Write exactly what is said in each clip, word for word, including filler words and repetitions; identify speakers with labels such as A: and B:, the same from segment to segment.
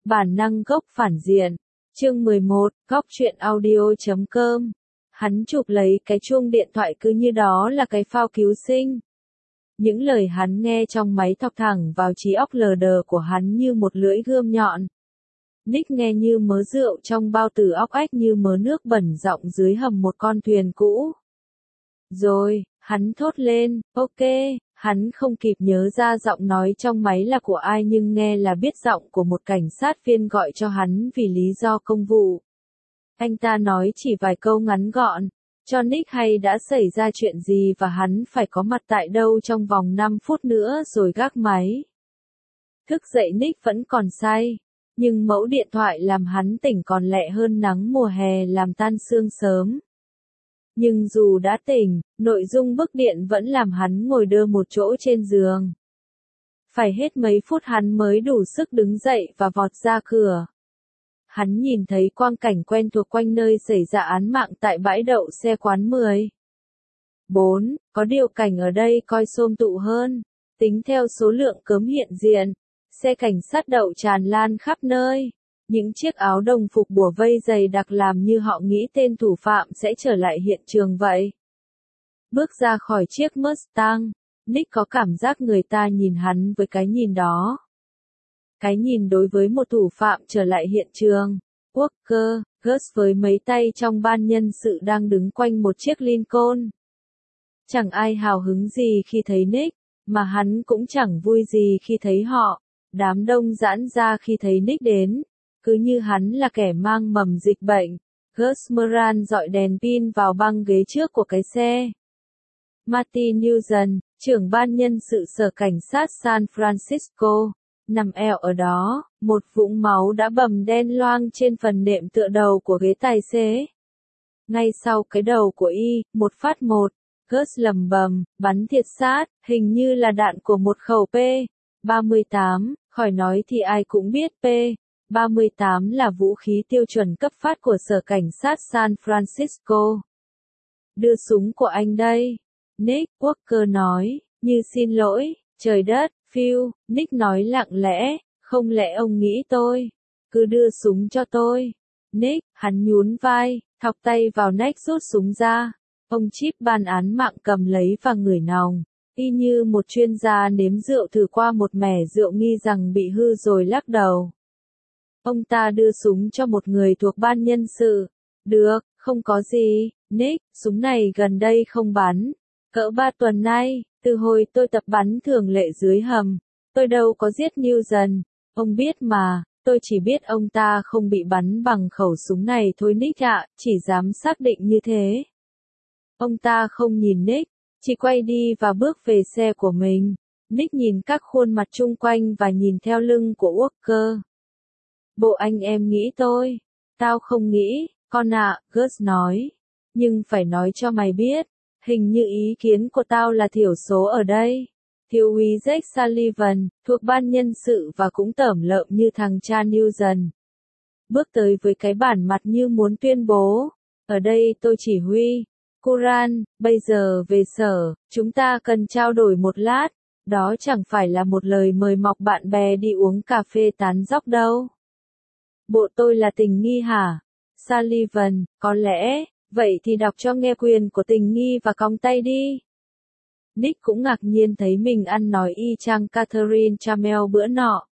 A: Bản năng gốc phản diện. Chương mười một, góc truyện audio chấm com. Hắn chụp lấy cái chuông điện thoại cứ như đó là cái phao cứu sinh. Những lời hắn nghe trong máy thọc thẳng vào trí óc lờ đờ của hắn như một lưỡi gươm nhọn. Nick nghe như mớ rượu trong bao tử óc ách như mớ nước bẩn dọng dưới hầm một con thuyền cũ. Rồi, hắn thốt lên, ok, hắn không kịp nhớ ra giọng nói trong máy là của ai nhưng nghe là biết giọng của một cảnh sát viên gọi cho hắn vì lý do công vụ. Anh ta nói chỉ vài câu ngắn gọn, cho Nick hay đã xảy ra chuyện gì và hắn phải có mặt tại đâu trong vòng năm phút nữa rồi gác máy. Thức dậy Nick vẫn còn say, nhưng mẫu điện thoại làm hắn tỉnh còn lẹ hơn nắng mùa hè làm tan sương sớm. Nhưng dù đã tỉnh, nội dung bức điện vẫn làm hắn ngồi đơ một chỗ trên giường. Phải hết mấy phút hắn mới đủ sức đứng dậy và vọt ra cửa. Hắn nhìn thấy quang cảnh quen thuộc quanh nơi xảy ra án mạng tại bãi đậu xe quán mười. bốn. Có điều cảnh ở đây coi xôm tụ hơn. Tính theo số lượng cớm hiện diện, xe cảnh sát đậu tràn lan khắp nơi. Những chiếc áo đồng phục bủa vây dày đặc làm như họ nghĩ tên thủ phạm sẽ trở lại hiện trường vậy. Bước ra khỏi chiếc Mustang, Nick có cảm giác người ta nhìn hắn với cái nhìn đó. Cái nhìn đối với một thủ phạm trở lại hiện trường. Walker, Gus với mấy tay trong ban nhân sự đang đứng quanh một chiếc Lincoln. Chẳng ai hào hứng gì khi thấy Nick, mà hắn cũng chẳng vui gì khi thấy họ. Đám đông giãn ra khi thấy Nick đến. Cứ như hắn là kẻ mang mầm dịch bệnh. Gus Moran dọi đèn pin vào băng ghế trước của cái xe. Martin Newson, trưởng ban nhân sự sở cảnh sát San Francisco, nằm eo ở đó, một vũng máu đã bầm đen loang trên phần nệm tựa đầu của ghế tài xế. Ngay sau cái đầu của y, một phát một, Gus lầm bầm, bắn thiệt sát, hình như là đạn của một khẩu P ba mươi tám, khỏi nói thì ai cũng biết P ba mươi tám là vũ khí tiêu chuẩn cấp phát của sở cảnh sát San Francisco. Đưa súng của anh đây. Nick, Walker nói, như xin lỗi, trời đất, Phil, Nick nói lặng lẽ, không lẽ ông nghĩ tôi, cứ đưa súng cho tôi. Nick, hắn nhún vai, thọc tay vào nách rút súng ra. Ông Chip ban án mạng cầm lấy và ngửi nòng, y như một chuyên gia nếm rượu thử qua một mẻ rượu nghi rằng bị hư rồi lắc đầu. Ông ta đưa súng cho một người thuộc ban nhân sự. Được, không có gì, Nick, súng này gần đây không bắn. Cỡ ba tuần nay, từ hồi tôi tập bắn thường lệ dưới hầm, tôi đâu có giết Newson. Ông biết mà, tôi chỉ biết ông ta không bị bắn bằng khẩu súng này thôi Nick ạ, chỉ dám xác định như thế. Ông ta không nhìn Nick, chỉ quay đi và bước về xe của mình. Nick nhìn các khuôn mặt chung quanh và nhìn theo lưng của Walker. Bộ anh em nghĩ tôi. Tao không nghĩ, con ạ, Gus nói. Nhưng phải nói cho mày biết, hình như ý kiến của tao là thiểu số ở đây. Thiếu úy Jake Sullivan, thuộc ban nhân sự và cũng tởm lợm như thằng cha Newson. Bước tới với cái bản mặt như muốn tuyên bố. Ở đây tôi chỉ huy. Curran, bây giờ về sở, chúng ta cần trao đổi một lát. Đó chẳng phải là một lời mời mọc bạn bè đi uống cà phê tán dóc đâu. Bộ tôi là tình nghi hả? Sullivan, có lẽ, vậy thì đọc cho nghe quyền của tình nghi và còng tay đi. Nick cũng ngạc nhiên thấy mình ăn nói y chang Catherine Chamel bữa nọ.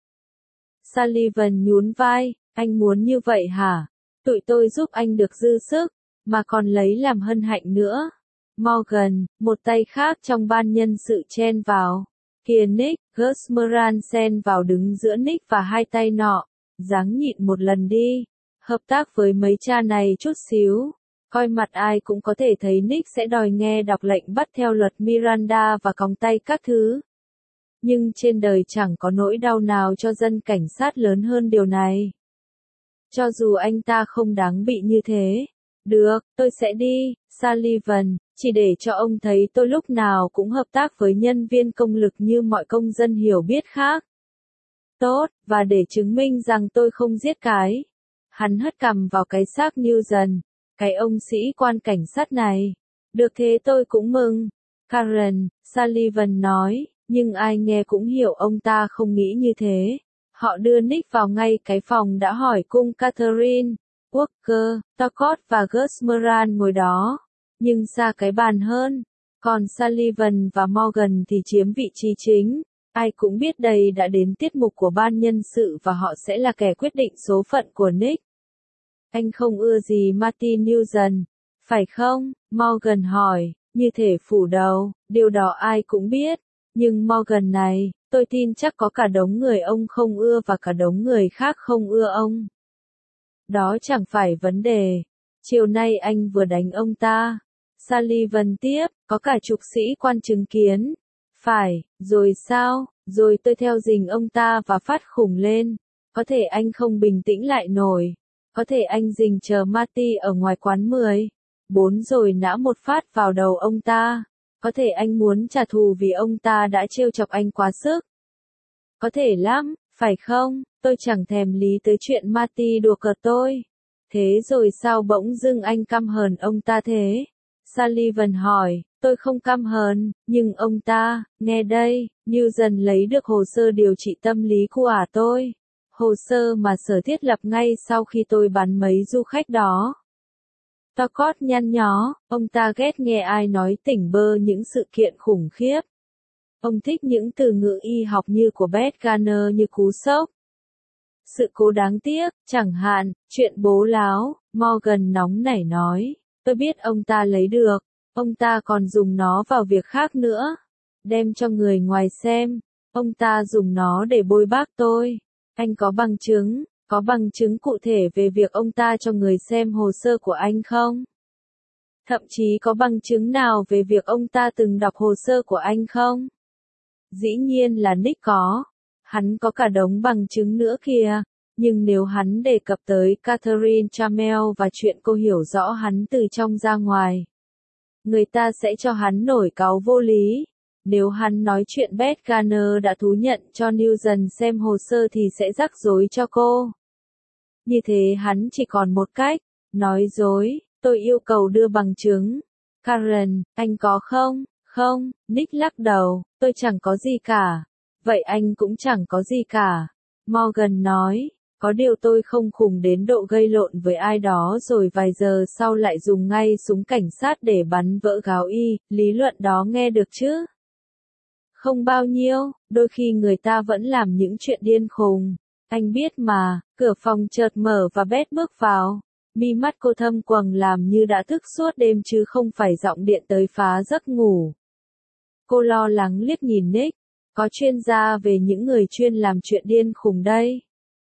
A: Sullivan nhún vai, anh muốn như vậy hả? Tụi tôi giúp anh được dư sức, mà còn lấy làm hân hạnh nữa. Morgan, một tay khác trong ban nhân sự chen vào. Kìa Nick, Gus Moran xen vào đứng giữa Nick và hai tay nọ. Ráng nhịn một lần đi. Hợp tác với mấy cha này chút xíu. Coi mặt ai cũng có thể thấy Nick sẽ đòi nghe đọc lệnh bắt theo luật Miranda và còng tay các thứ. Nhưng trên đời chẳng có nỗi đau nào cho dân cảnh sát lớn hơn điều này. Cho dù anh ta không đáng bị như thế. Được, tôi sẽ đi, Sullivan, chỉ để cho ông thấy tôi lúc nào cũng hợp tác với nhân viên công lực như mọi công dân hiểu biết khác. Tốt, và để chứng minh rằng tôi không giết cái. Hắn hất cằm vào cái xác Newson, cái ông sĩ quan cảnh sát này. Được thế tôi cũng mừng. Karen, Sullivan nói, nhưng ai nghe cũng hiểu ông ta không nghĩ như thế. Họ đưa Nick vào ngay cái phòng đã hỏi cung Catherine, Walker, Talcott và Gusmeran ngồi đó, nhưng xa cái bàn hơn. Còn Sullivan và Morgan thì chiếm vị trí chính. Ai cũng biết đây đã đến tiết mục của ban nhân sự và họ sẽ là kẻ quyết định số phận của Nick. Anh không ưa gì Martin Newson, phải không? Morgan hỏi, như thể phủ đầu, điều đó ai cũng biết. Nhưng Morgan này, tôi tin chắc có cả đống người ông không ưa và cả đống người khác không ưa ông. Đó chẳng phải vấn đề. Chiều nay anh vừa đánh ông ta. Sullivan tiếp, có cả chục sĩ quan chứng kiến. Phải, rồi sao? Rồi tôi theo dình ông ta và phát khủng lên. Có thể anh không bình tĩnh lại nổi. Có thể anh dình chờ Marty ở ngoài quán mười. Bốn rồi nã một phát vào đầu ông ta. Có thể anh muốn trả thù vì ông ta đã trêu chọc anh quá sức. Có thể lắm, phải không? Tôi chẳng thèm lý tới chuyện Marty đùa cợt tôi. Thế rồi sao bỗng dưng anh căm hờn ông ta thế? Sullivan hỏi, tôi không căm hờn, nhưng ông ta, nghe đây, như dần lấy được hồ sơ điều trị tâm lý của ả tôi. Hồ sơ mà sở thiết lập ngay sau khi tôi bắn mấy du khách đó. Talcott nhăn nhó, ông ta ghét nghe ai nói tỉnh bơ những sự kiện khủng khiếp. Ông thích những từ ngữ y học như của Beth Garner như cú sốc. Sự cố đáng tiếc, chẳng hạn, chuyện bố láo, Morgan nóng nảy nói. Tôi biết ông ta lấy được, ông ta còn dùng nó vào việc khác nữa. Đem cho người ngoài xem, ông ta dùng nó để bôi bác tôi. Anh có bằng chứng, có bằng chứng cụ thể về việc ông ta cho người xem hồ sơ của anh không? Thậm chí có bằng chứng nào về việc ông ta từng đọc hồ sơ của anh không? Dĩ nhiên là Nick có. Hắn có cả đống bằng chứng nữa kìa. Nhưng nếu hắn đề cập tới Catherine Chamel và chuyện cô hiểu rõ hắn từ trong ra ngoài, người ta sẽ cho hắn nổi cáu vô lý. Nếu hắn nói chuyện Beth Garner đã thú nhận cho Newson xem hồ sơ thì sẽ rắc rối cho cô. Như thế hắn chỉ còn một cách, nói dối, tôi yêu cầu đưa bằng chứng. Karen, anh có không? Không, Nick lắc đầu, tôi chẳng có gì cả. Vậy anh cũng chẳng có gì cả. Morgan nói, có điều tôi không khùng đến độ gây lộn với ai đó rồi vài giờ sau lại dùng ngay súng cảnh sát để bắn vỡ gáo y, lý luận đó nghe được chứ? Không bao nhiêu, đôi khi người ta vẫn làm những chuyện điên khùng. Anh biết mà, cửa phòng chợt mở và Beth bước vào. Mi mắt cô thâm quầng làm như đã thức suốt đêm chứ không phải giọng điện tới phá giấc ngủ. Cô lo lắng liếc nhìn Nick, có chuyên gia về những người chuyên làm chuyện điên khùng đây.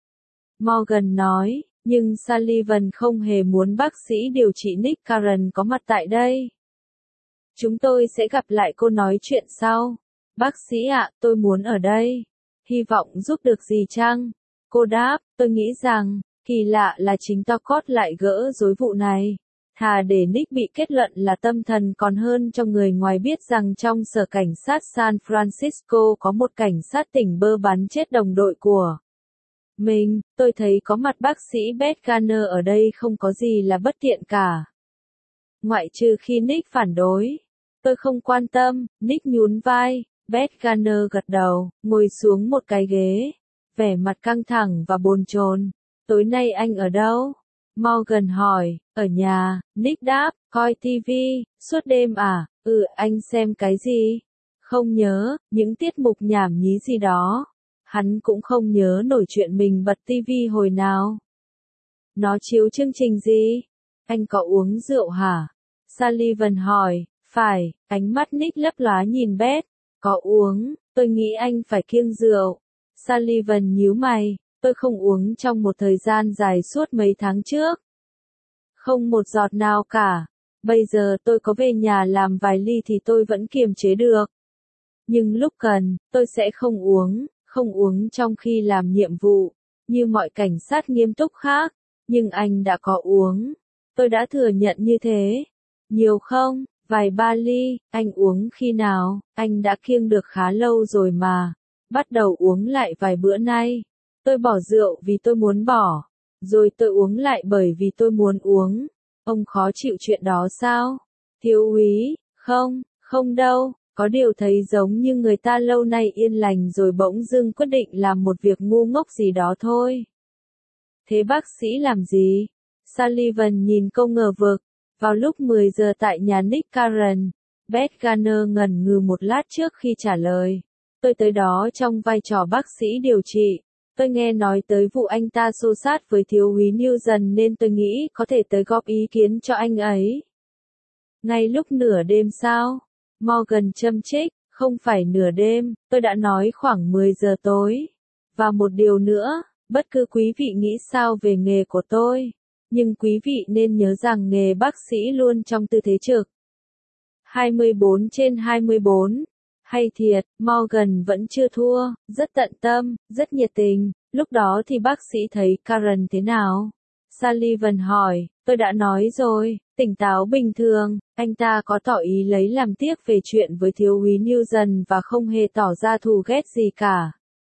A: Morgan nói, nhưng Sullivan không hề muốn bác sĩ điều trị Nick Karen có mặt tại đây. Chúng tôi sẽ gặp lại cô nói chuyện sau. Bác sĩ ạ, tôi muốn ở đây. Hy vọng giúp được gì chăng? Cô đáp, tôi nghĩ rằng, kỳ lạ là chính Talcott lại gỡ rối vụ này. Thà để Nick bị kết luận là tâm thần còn hơn cho người ngoài biết rằng trong sở cảnh sát San Francisco có một cảnh sát tỉnh bơ bắn chết đồng đội của mình. Tôi thấy có mặt bác sĩ Beth Garner ở đây không có gì là bất tiện cả. Ngoại trừ khi Nick phản đối. Tôi không quan tâm, Nick nhún vai. Beth Garner gật đầu, ngồi xuống một cái ghế. Vẻ mặt căng thẳng và bồn chồn. Tối nay anh ở đâu? Morgan hỏi, ở nhà. Nick đáp, coi tivi, suốt đêm à? Ừ, anh xem cái gì? Không nhớ, những tiết mục nhảm nhí gì đó. Hắn cũng không nhớ nổi chuyện mình bật tivi hồi nào. Nó chiếu chương trình gì? Anh có uống rượu hả? Sullivan hỏi, phải, ánh mắt Nick lấp lóa nhìn Beth. Có uống, tôi nghĩ anh phải kiêng rượu. Sullivan nhíu mày, tôi không uống trong một thời gian dài suốt mấy tháng trước. Không một giọt nào cả. Bây giờ tôi có về nhà làm vài ly thì tôi vẫn kiềm chế được. Nhưng lúc cần, tôi sẽ không uống, không uống trong khi làm nhiệm vụ, như mọi cảnh sát nghiêm túc khác. Nhưng anh đã có uống. Tôi đã thừa nhận như thế. Nhiều không? Vài ba ly. Anh uống khi nào? Anh đã kiêng được khá lâu rồi mà. Bắt đầu uống lại vài bữa nay. Tôi bỏ rượu vì tôi muốn bỏ. Rồi tôi uống lại bởi vì tôi muốn uống. Ông khó chịu chuyện đó sao? Thiếu úy, không, không đâu, Có điều thấy giống như người ta lâu nay yên lành rồi bỗng dưng quyết định làm một việc ngu ngốc gì đó thôi. Thế bác sĩ làm gì? Sullivan nhìn cô ngờ vực. Vào lúc mười giờ tại nhà Nick Karen, Beth Garner ngần ngừ một lát trước khi trả lời. Tôi tới đó trong vai trò bác sĩ điều trị. Tôi nghe nói tới vụ anh ta xô xát với thiếu úy Newton nên tôi nghĩ có thể tới góp ý kiến cho anh ấy. Ngay lúc nửa đêm sao? Morgan châm chích, không phải nửa đêm, tôi đã nói khoảng mười giờ tối. Và một điều nữa, bất cứ quý vị nghĩ sao về nghề của tôi, nhưng quý vị nên nhớ rằng nghề bác sĩ luôn trong tư thế trực. hai mươi bốn trên hai mươi bốn. Hay thiệt, Morgan vẫn chưa thua, rất tận tâm, rất nhiệt tình. Lúc đó thì bác sĩ thấy Karen thế nào? Sullivan hỏi, tôi đã nói rồi, tỉnh táo bình thường, anh ta có tỏ ý lấy làm tiếc về chuyện với thiếu úy Newton và không hề tỏ ra thù ghét gì cả.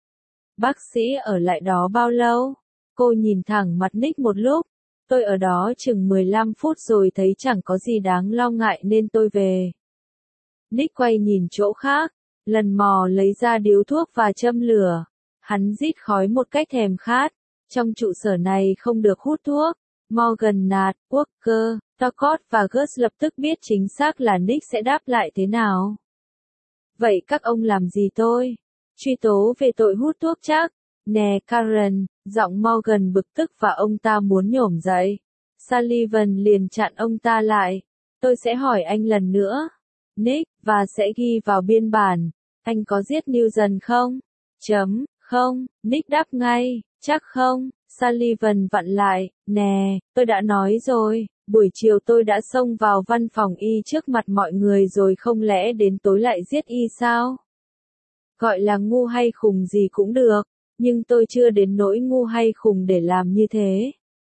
A: Bác sĩ ở lại đó bao lâu? Cô nhìn thẳng mặt Nick một lúc. Tôi ở đó chừng mười lăm phút rồi thấy chẳng có gì đáng lo ngại nên tôi về. Nick quay nhìn chỗ khác, lần mò lấy ra điếu thuốc và châm lửa. Hắn rít khói một cách thèm khát. Trong trụ sở này không được hút thuốc. Morgan nạt, Walker, Talcott và Gus lập tức biết chính xác là Nick sẽ đáp lại thế nào. Vậy các ông làm gì tôi? Truy tố về tội hút thuốc chắc? Nè Karen, giọng Morgan bực tức và ông ta muốn nhổm dậy. Sullivan liền chặn ông ta lại. Tôi sẽ hỏi anh lần nữa. Nick, và sẽ ghi vào biên bản. Anh có giết Newton không? Chấm, không, Nick đáp ngay, chắc không. Sullivan vặn lại, nè, tôi đã nói rồi, buổi chiều tôi đã xông vào văn phòng y trước mặt mọi người rồi không lẽ đến tối lại giết y sao? Gọi là ngu hay khùng gì cũng được, nhưng tôi chưa đến nỗi ngu hay khùng để làm như thế.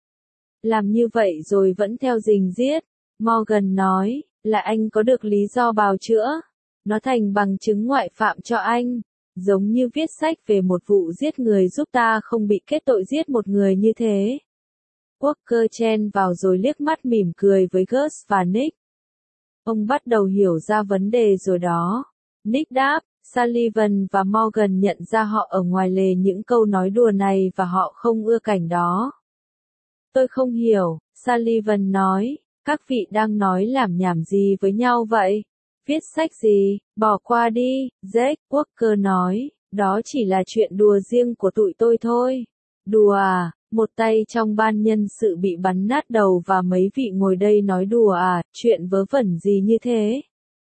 A: Làm như vậy rồi vẫn theo rình giết, Morgan nói, là anh có được lý do bào chữa. Nó thành bằng chứng ngoại phạm cho anh. Giống như viết sách về một vụ giết người giúp ta không bị kết tội giết một người như thế. Walker chen vào rồi liếc mắt mỉm cười với Gus và Nick. Ông bắt đầu hiểu ra vấn đề rồi đó. Nick đáp, Sullivan và Morgan nhận ra họ ở ngoài lề những câu nói đùa này và họ không ưa cảnh đó. Tôi không hiểu, Sullivan nói, các vị đang nói làm nhảm gì với nhau vậy? Viết sách gì, bỏ qua đi, Jack, Walker nói, đó chỉ là chuyện đùa riêng của tụi tôi thôi. Đùa à, một tay trong ban nhân sự bị bắn nát đầu và mấy vị ngồi đây nói đùa à, chuyện vớ vẩn gì như thế.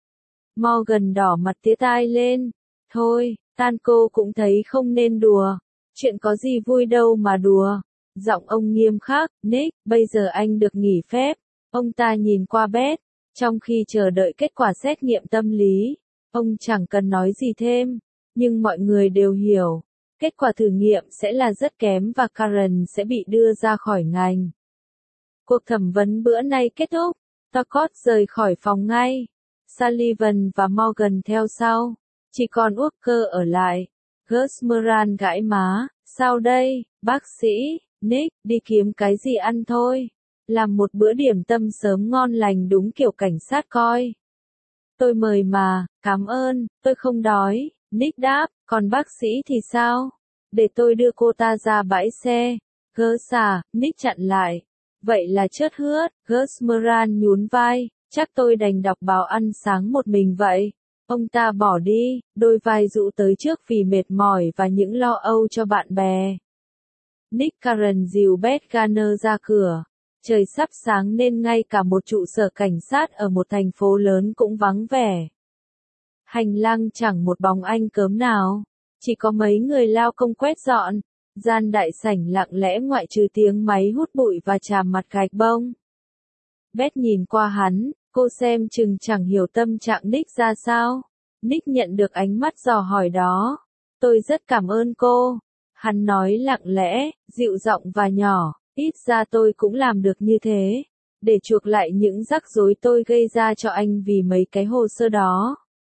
A: Morgan đỏ mặt tía tai lên, thôi, tan cô cũng thấy không nên đùa, chuyện có gì vui đâu mà đùa. Giọng ông nghiêm khắc, Nick, bây giờ anh được nghỉ phép. Ông ta nhìn qua Beth. Trong khi chờ đợi kết quả xét nghiệm tâm lý, ông chẳng cần nói gì thêm, nhưng mọi người đều hiểu, kết quả thử nghiệm sẽ là rất kém và Karen sẽ bị đưa ra khỏi ngành. Cuộc thẩm vấn bữa nay kết thúc, Talcott rời khỏi phòng ngay, Sullivan và Morgan theo sau, chỉ còn Walker ở lại. Gus Moran gãi má, sao đây, bác sĩ, Nick, đi kiếm cái gì ăn thôi. Làm một bữa điểm tâm sớm ngon lành đúng kiểu cảnh sát coi. Tôi mời mà, cảm ơn, tôi không đói, Nick đáp, còn bác sĩ thì sao? Để tôi đưa cô ta ra bãi xe. Gus à, Nick chặn lại. Vậy là chớt hướt, Gus Moran nhún vai, chắc tôi đành đọc báo ăn sáng một mình vậy. Ông ta bỏ đi, đôi vai rũ tới trước vì mệt mỏi và những lo âu cho bạn bè. Nick Karen dìu Beth Garner ra cửa. Trời sắp sáng nên ngay cả một trụ sở cảnh sát ở một thành phố lớn cũng vắng vẻ. Hành lang chẳng một bóng anh cớm nào, chỉ có mấy người lao công quét dọn, gian đại sảnh lặng lẽ ngoại trừ tiếng máy hút bụi và chàm mặt gạch bông. Beth nhìn qua hắn, cô xem chừng chẳng hiểu tâm trạng Nick ra sao. Nick nhận được ánh mắt dò hỏi đó. Tôi rất cảm ơn cô. Hắn nói lặng lẽ, dịu giọng và nhỏ. Ít ra tôi cũng làm được như thế, để chuộc lại những rắc rối tôi gây ra cho anh vì mấy cái hồ sơ đó.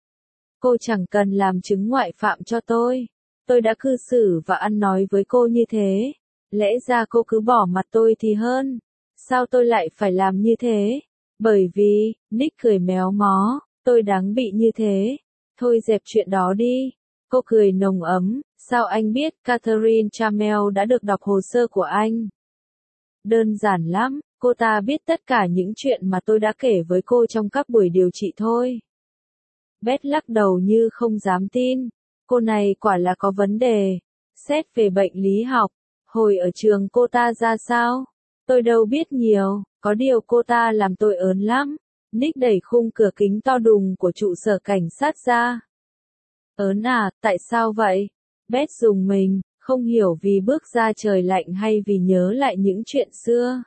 A: Cô chẳng cần làm chứng ngoại phạm cho tôi. Tôi đã cư xử và ăn nói với cô như thế. Lẽ ra cô cứ bỏ mặt tôi thì hơn. Sao tôi lại phải làm như thế? Bởi vì, Nick cười méo mó, tôi đáng bị như thế. Thôi dẹp chuyện đó đi. Cô cười nồng ấm, sao anh biết Catherine Chamel đã được đọc hồ sơ của anh? Đơn giản lắm, cô ta biết tất cả những chuyện mà tôi đã kể với cô trong các buổi điều trị thôi. Beth lắc đầu như không dám tin. Cô này quả là có vấn đề. Xét về bệnh lý học, hồi ở trường cô ta ra sao? Tôi đâu biết nhiều, có điều cô ta làm tôi ớn lắm. Nick đẩy khung cửa kính to đùng của trụ sở cảnh sát ra. Ớn à, tại sao vậy? Beth rùng mình, không hiểu vì bước ra trời lạnh hay vì nhớ lại những chuyện xưa.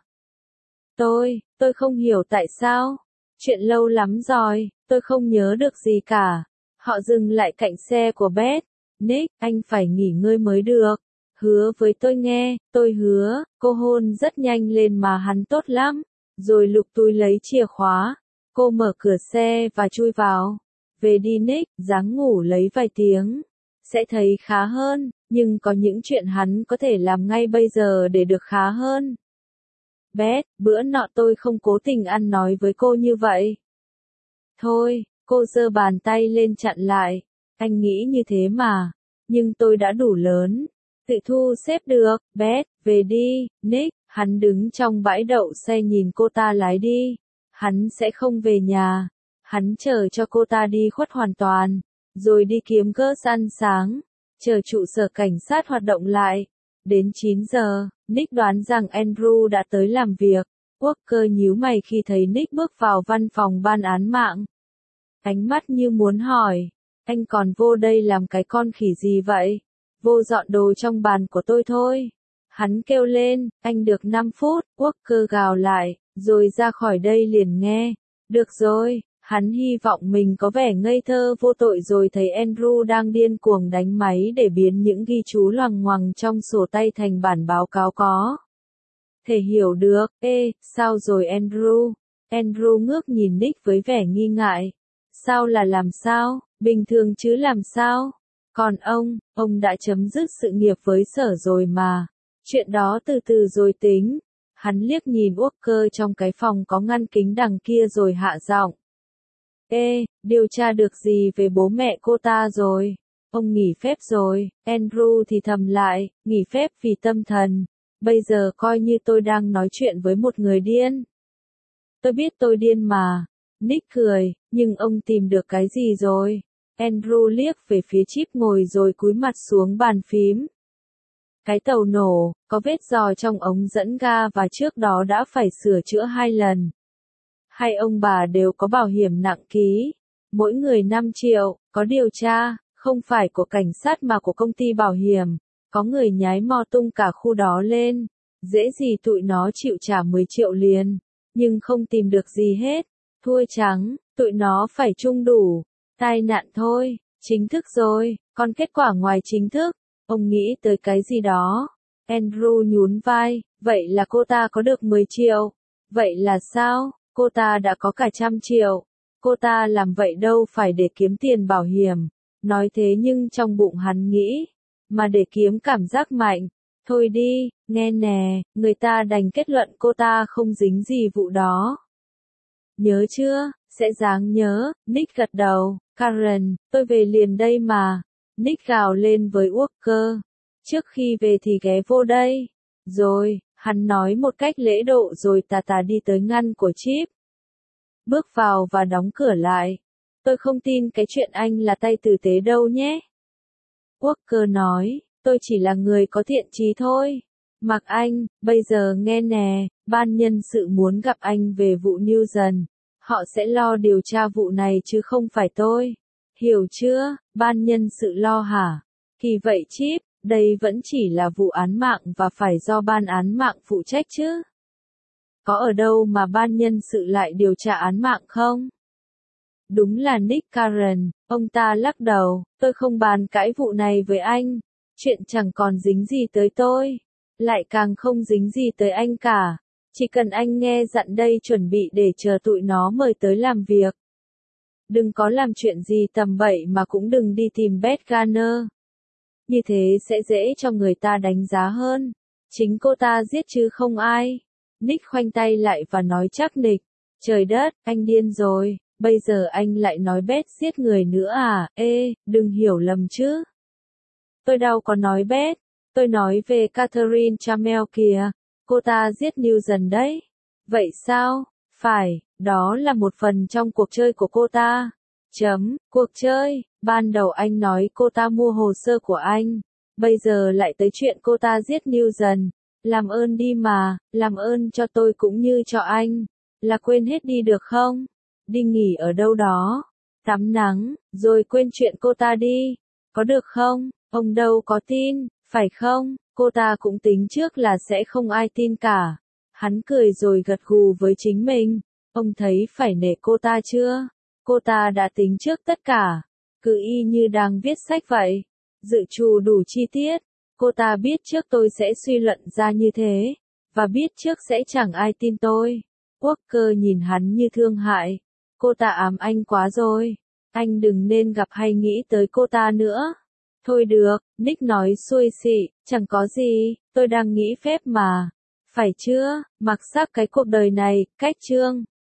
A: Tôi, tôi không hiểu tại sao. Chuyện lâu lắm rồi, tôi không nhớ được gì cả. Họ dừng lại cạnh xe của Beth. Nick, anh phải nghỉ ngơi mới được. Hứa với tôi nghe, tôi hứa. Cô hôn rất nhanh lên mà hắn tốt lắm. Rồi lục túi lấy chìa khóa. Cô mở cửa xe và chui vào. Về đi Nick, ráng ngủ lấy vài tiếng. Sẽ thấy khá hơn, nhưng có những chuyện hắn có thể làm ngay bây giờ để được khá hơn. Beth, bữa nọ tôi không cố tình ăn nói với cô như vậy. Thôi, cô giơ bàn tay lên chặn lại. Anh nghĩ như thế mà. Nhưng tôi đã đủ lớn. Tự thu xếp được. Beth, về đi. Nick, hắn đứng trong bãi đậu xe nhìn cô ta lái đi. Hắn sẽ không về nhà. Hắn chờ cho cô ta đi khuất hoàn toàn. Rồi đi kiếm cơm ăn sáng. Chờ trụ sở cảnh sát hoạt động lại. Đến chín giờ, Nick đoán rằng Andrew đã tới làm việc. Walker nhíu mày khi thấy Nick bước vào văn phòng ban án mạng. Ánh mắt như muốn hỏi, anh còn vô đây làm cái con khỉ gì vậy? Vô dọn đồ trong bàn của tôi thôi. Hắn kêu lên, anh được năm phút, Walker gào lại, rồi ra khỏi đây liền nghe. Được rồi, hắn hy vọng mình có vẻ ngây thơ vô tội rồi thấy Andrew đang điên cuồng đánh máy để biến những ghi chú loằng ngoằng trong sổ tay thành bản báo cáo có thể hiểu được. Ê, sao rồi Andrew? Andrew ngước nhìn Nick với vẻ nghi ngại. Sao là làm sao? Bình thường chứ làm sao? Còn ông, ông đã chấm dứt sự nghiệp với sở rồi mà. Chuyện đó từ từ rồi tính. Hắn liếc nhìn Walker trong cái phòng có ngăn kính đằng kia rồi hạ giọng. Ê, điều tra được gì về bố mẹ cô ta rồi? Ông nghỉ phép rồi. Andrew thì thầm lại, nghỉ phép vì tâm thần. Bây giờ coi như tôi đang nói chuyện với một người điên. Tôi biết tôi điên mà. Nick cười, nhưng ông tìm được cái gì rồi? Andrew liếc về phía Chip ngồi rồi cúi mặt xuống bàn phím. Cái tàu nổ, có vết giò trong ống dẫn ga và trước đó đã phải sửa chữa hai lần. Hai ông bà đều có bảo hiểm nặng ký. Mỗi người năm triệu, có điều tra, không phải của cảnh sát mà của công ty bảo hiểm. Có người nhái mò tung cả khu đó lên. Dễ gì tụi nó chịu trả mười triệu liền. Nhưng không tìm được gì hết. Thua trắng, tụi nó phải chung đủ. Tai nạn thôi, chính thức rồi, còn kết quả ngoài chính thức. Ông nghĩ tới cái gì đó. Andrew nhún vai, vậy là cô ta có được mười triệu. Vậy là sao? Cô ta đã có cả trăm triệu. Cô ta làm vậy đâu phải để kiếm tiền bảo hiểm. Nói thế nhưng trong bụng hắn nghĩ. Mà để kiếm cảm giác mạnh. Thôi đi, nghe nè, người ta đành kết luận cô ta không dính gì vụ đó. Nhớ chưa? Sẽ dáng nhớ. Nick gật đầu. Karen, tôi về liền đây mà. Nick gào lên với Walker. Trước khi về thì ghé vô đây. Rồi, hắn nói một cách lễ độ rồi tà tà đi tới ngăn của Chip. Bước vào và đóng cửa lại. Tôi không tin cái chuyện anh là tay tử tế đâu nhé. Walker nói, tôi chỉ là người có thiện chí thôi. Mặc anh, bây giờ nghe nè, ban nhân sự muốn gặp anh về vụ Newson. Họ sẽ lo điều tra vụ này chứ không phải tôi. Hiểu chưa, ban nhân sự lo hả? Kỳ vậy Chip, đây vẫn chỉ là vụ án mạng và phải do ban án mạng phụ trách chứ. Có ở đâu mà ban nhân sự lại điều tra án mạng không? Đúng là Nick Karen, ông ta lắc đầu, tôi không bàn cãi vụ này với anh. Chuyện chẳng còn dính gì tới tôi. Lại càng không dính gì tới anh cả. Chỉ cần anh nghe dặn đây chuẩn bị để chờ tụi nó mời tới làm việc. Đừng có làm chuyện gì tầm bậy mà cũng đừng đi tìm Beth Garner. Như thế sẽ dễ cho người ta đánh giá hơn. Chính cô ta giết chứ không ai. Nick khoanh tay lại và nói chắc nịch. Trời đất, anh điên rồi. Bây giờ anh lại nói Beth giết người nữa à? Ê, đừng hiểu lầm chứ. Tôi đâu có nói Beth, tôi nói về Catherine Chamel kìa, cô ta giết Newton đấy. Vậy sao? Phải, đó là một phần trong cuộc chơi của cô ta. Chấm, cuộc chơi, ban đầu anh nói cô ta mua hồ sơ của anh, bây giờ lại tới chuyện cô ta giết Newton. Làm ơn đi mà, làm ơn cho tôi cũng như cho anh, là quên hết đi được không? Đi nghỉ ở đâu đó, tắm nắng, rồi quên chuyện cô ta đi, có được không? Ông đâu có tin, phải không? Cô ta cũng tính trước là sẽ không ai tin cả. Hắn cười rồi gật gù với chính mình. Ông thấy phải nể cô ta chưa? Cô ta đã tính trước tất cả, cứ y như đang viết sách vậy, dự trù đủ chi tiết. Cô ta biết trước tôi sẽ suy luận ra như thế, và biết trước sẽ chẳng ai tin tôi. Walker nhìn hắn như thương hại. Cô ta ám anh quá rồi. Anh đừng nên gặp hay nghĩ tới cô ta nữa. Thôi được, Nick nói xuôi xị, chẳng có gì, tôi đang nghĩ phép mà. Phải chưa, mặc xác cái cuộc đời này, cách chương.